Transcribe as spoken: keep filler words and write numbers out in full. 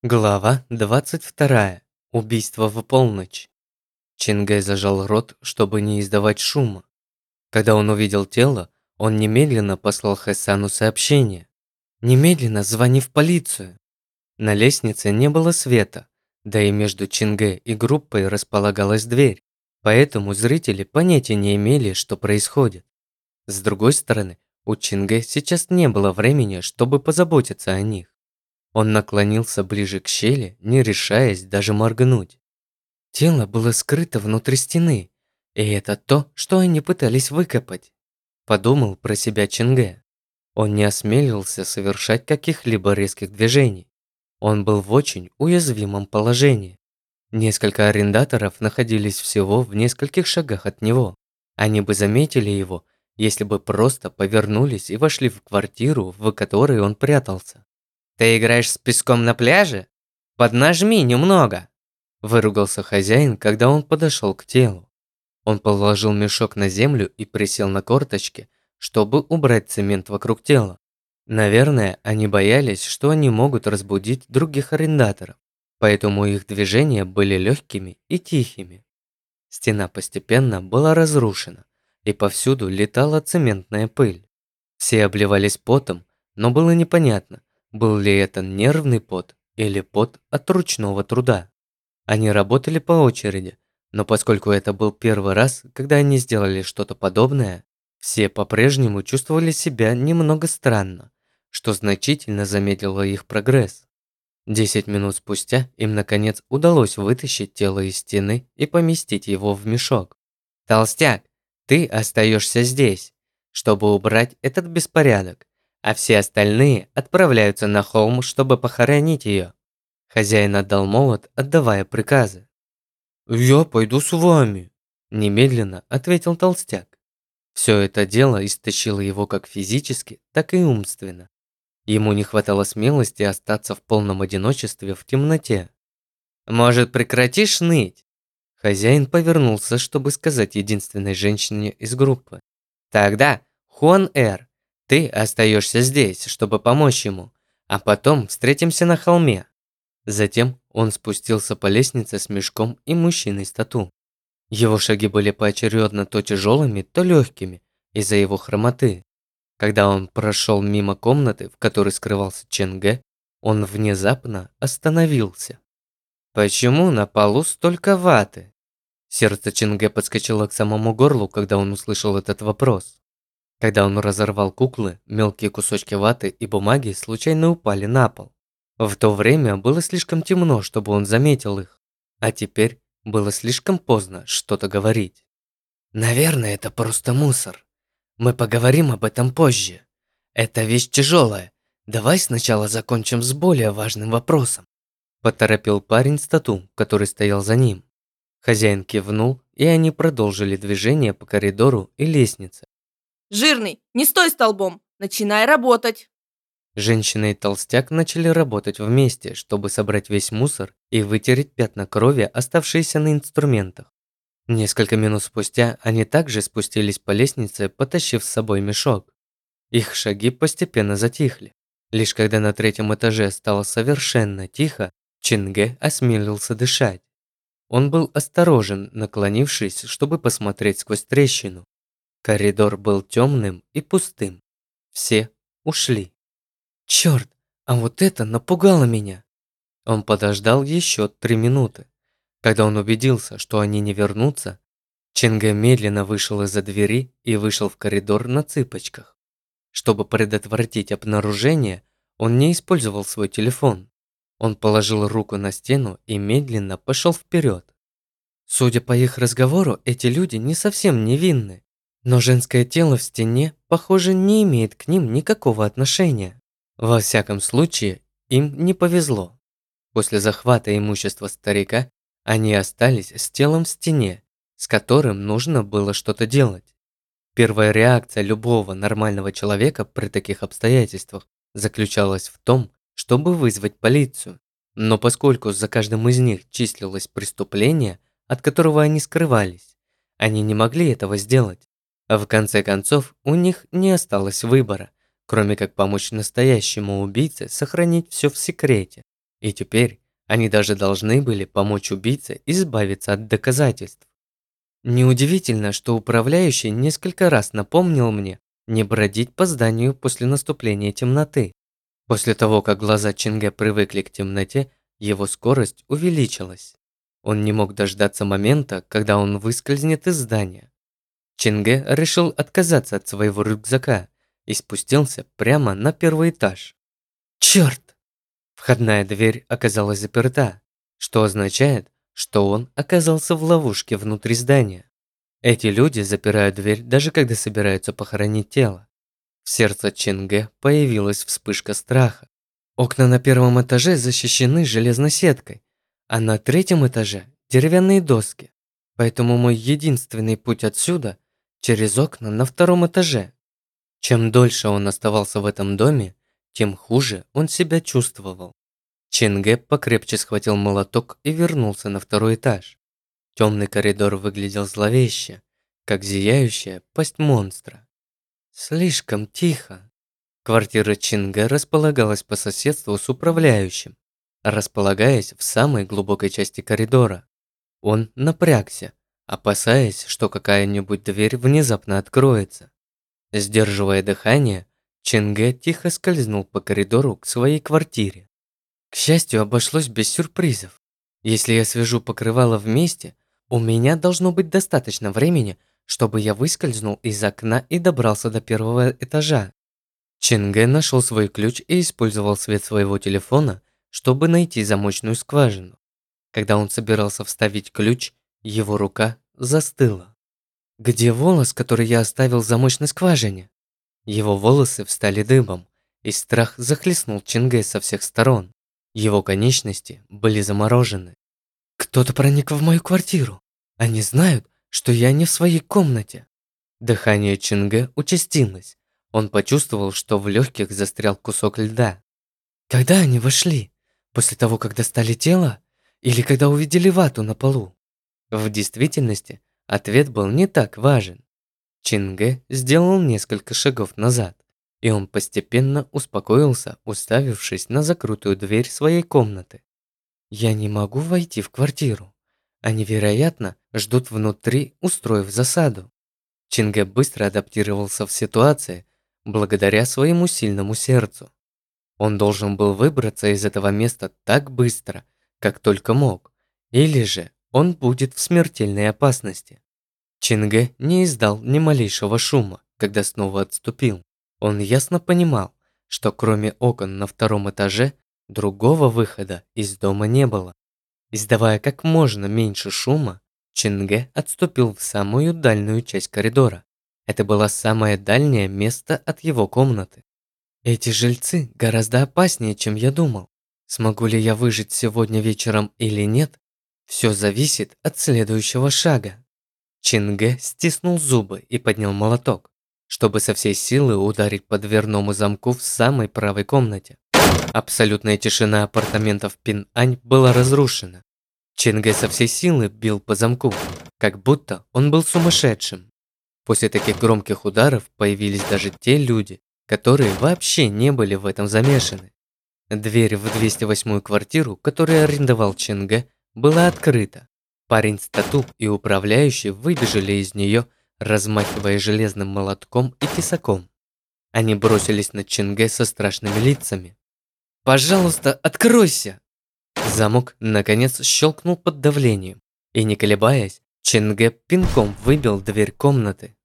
Глава двадцать вторая. Убийство в полночь. Чингай зажал рот, чтобы не издавать шума. Когда он увидел тело, он немедленно послал Хэсану сообщение. «Немедленно звони в полицию». На лестнице не было света, да и между Чингэ и группой располагалась дверь, поэтому зрители понятия не имели, что происходит. С другой стороны, у Чингэ сейчас не было времени, чтобы позаботиться о них. Он наклонился ближе к щели, не решаясь даже моргнуть. Тело было скрыто внутри стены, и это то, что они пытались выкопать. Подумал про себя Чингэ. Он не осмелился совершать каких-либо резких движений. Он был в очень уязвимом положении. Несколько арендаторов находились всего в нескольких шагах от него. Они бы заметили его, если бы просто повернулись и вошли в квартиру, в которой он прятался. «Ты играешь с песком на пляже? Поднажми немного!» Выругался хозяин, когда он подошел к телу. Он положил мешок на землю и присел на корточки, чтобы убрать цемент вокруг тела. Наверное, они боялись, что они могут разбудить других арендаторов, поэтому их движения были легкими и тихими. Стена постепенно была разрушена, и повсюду летала цементная пыль. Все обливались потом, но было непонятно, был ли это нервный пот или пот от ручного труда. Они работали по очереди, но поскольку это был первый раз, когда они сделали что-то подобное, все по-прежнему чувствовали себя немного странно, что значительно замедлило их прогресс. Десять минут спустя им наконец удалось вытащить тело из стены и поместить его в мешок. «Толстяк, ты остаешься здесь, чтобы убрать этот беспорядок, а все остальные отправляются на холм, чтобы похоронить ее». Хозяин отдал молот, отдавая приказы. «Я пойду с вами», – немедленно ответил толстяк. Все это дело истощило его как физически, так и умственно. Ему не хватало смелости остаться в полном одиночестве в темноте. «Может, прекратишь ныть?» Хозяин повернулся, чтобы сказать единственной женщине из группы. «Тогда, Хуан-Эр, ты остаешься здесь, чтобы помочь ему, а потом встретимся на холме». Затем он спустился по лестнице с мешком и мужчиной с тату. Его шаги были поочередно то тяжелыми, то легкими из-за его хромоты. Когда он прошел мимо комнаты, в которой скрывался Ченгэ, он внезапно остановился. «Почему на полу столько ваты?» Сердце Ченгэ подскочило к самому горлу, когда он услышал этот вопрос. Когда он разорвал куклы, мелкие кусочки ваты и бумаги случайно упали на пол. В то время было слишком темно, чтобы он заметил их, а теперь было слишком поздно что-то говорить. «Наверное, это просто мусор. Мы поговорим об этом позже. Эта вещь тяжелая. Давай сначала закончим с более важным вопросом», поторопил парень с тату, который стоял за ним. Хозяин кивнул, и они продолжили движение по коридору и лестнице. «Жирный, не стой столбом! Начинай работать!» Женщина и толстяк начали работать вместе, чтобы собрать весь мусор и вытереть пятна крови, оставшиеся на инструментах. Несколько минут спустя они также спустились по лестнице, потащив с собой мешок. Их шаги постепенно затихли. Лишь когда на третьем этаже стало совершенно тихо, Чингэ осмелился дышать. Он был осторожен, наклонившись, чтобы посмотреть сквозь трещину. Коридор был темным и пустым. Все ушли. «Черт, а вот это напугало меня!» Он подождал еще три минуты. Когда он убедился, что они не вернутся, Чингэ медленно вышел из-за двери и вышел в коридор на цыпочках. Чтобы предотвратить обнаружение, он не использовал свой телефон. Он положил руку на стену и медленно пошел вперед. Судя по их разговору, эти люди не совсем невинны, но женское тело в стене, похоже, не имеет к ним никакого отношения. Во всяком случае, им не повезло. После захвата имущества старика, они остались с телом в стене, с которым нужно было что-то делать. Первая реакция любого нормального человека при таких обстоятельствах заключалась в том, чтобы вызвать полицию. Но поскольку за каждым из них числилось преступление, от которого они скрывались, они не могли этого сделать. А в конце концов, у них не осталось выбора, кроме как помочь настоящему убийце сохранить все в секрете. И теперь они даже должны были помочь убийце избавиться от доказательств. Неудивительно, что управляющий несколько раз напомнил мне не бродить по зданию после наступления темноты. После того, как глаза Чинге привыкли к темноте, его скорость увеличилась. Он не мог дождаться момента, когда он выскользнет из здания. Чинге решил отказаться от своего рюкзака и спустился прямо на первый этаж. Черт! Входная дверь оказалась заперта, что означает, что он оказался в ловушке внутри здания. Эти люди запирают дверь, даже когда собираются похоронить тело. В сердце Чинге появилась вспышка страха. Окна на первом этаже защищены железной сеткой, а на третьем этаже деревянные доски. Поэтому мой единственный путь отсюда через окна на втором этаже. Чем дольше он оставался в этом доме, тем хуже он себя чувствовал. Чинге покрепче схватил молоток и вернулся на второй этаж. Темный коридор выглядел зловеще, как зияющая пасть монстра. Слишком тихо. Квартира Чинге располагалась по соседству с управляющим, располагаясь в самой глубокой части коридора. Он напрягся, опасаясь, что какая-нибудь дверь внезапно откроется. Сдерживая дыхание, Чинге тихо скользнул по коридору к своей квартире. К счастью, обошлось без сюрпризов. Если я свяжу покрывало вместе, у меня должно быть достаточно времени, чтобы я выскользнул из окна и добрался до первого этажа. Чинге нашел свой ключ и использовал свет своего телефона, чтобы найти замочную скважину. Когда он собирался вставить ключ, его рука застыла. Где волос, который я оставил в замочной скважине? Его волосы встали дыбом, и страх захлестнул Чинге со всех сторон. Его конечности были заморожены. Кто-то проник в мою квартиру. Они знают, что я не в своей комнате. Дыхание Чинге участилось. Он почувствовал, что в легких застрял кусок льда. Когда они вошли? После того, как достали тело? Или когда увидели вату на полу? В действительности, ответ был не так важен. Чинге сделал несколько шагов назад, и он постепенно успокоился, уставившись на закрытую дверь своей комнаты. Я не могу войти в квартиру. Они, вероятно, ждут внутри, устроив засаду. Чинге быстро адаптировался в ситуации благодаря своему сильному сердцу. Он должен был выбраться из этого места так быстро, как только мог, или же он будет в смертельной опасности. Чинге не издал ни малейшего шума, когда снова отступил. Он ясно понимал, что кроме окон на втором этаже, другого выхода из дома не было. Издавая как можно меньше шума, Чинге отступил в самую дальнюю часть коридора. Это было самое дальнее место от его комнаты. Эти жильцы гораздо опаснее, чем я думал. Смогу ли я выжить сегодня вечером или нет, все зависит от следующего шага. Чинге стиснул зубы и поднял молоток, чтобы со всей силы ударить по дверному замку в самой правой комнате. Абсолютная тишина апартаментов Пин-Ань была разрушена. Чинге со всей силы бил по замку, как будто он был сумасшедшим. После таких громких ударов появились даже те люди, которые вообще не были в этом замешаны. Дверь в двести восьмую квартиру, которую арендовал Чинге, была открыта. Парень с тату и управляющий выбежали из нее, размахивая железным молотком и тесаком. Они бросились на Чинге со страшными лицами. «Пожалуйста, откройся!» Замок, наконец, щелкнул под давлением, и, не колебаясь, Чинге пинком выбил дверь комнаты.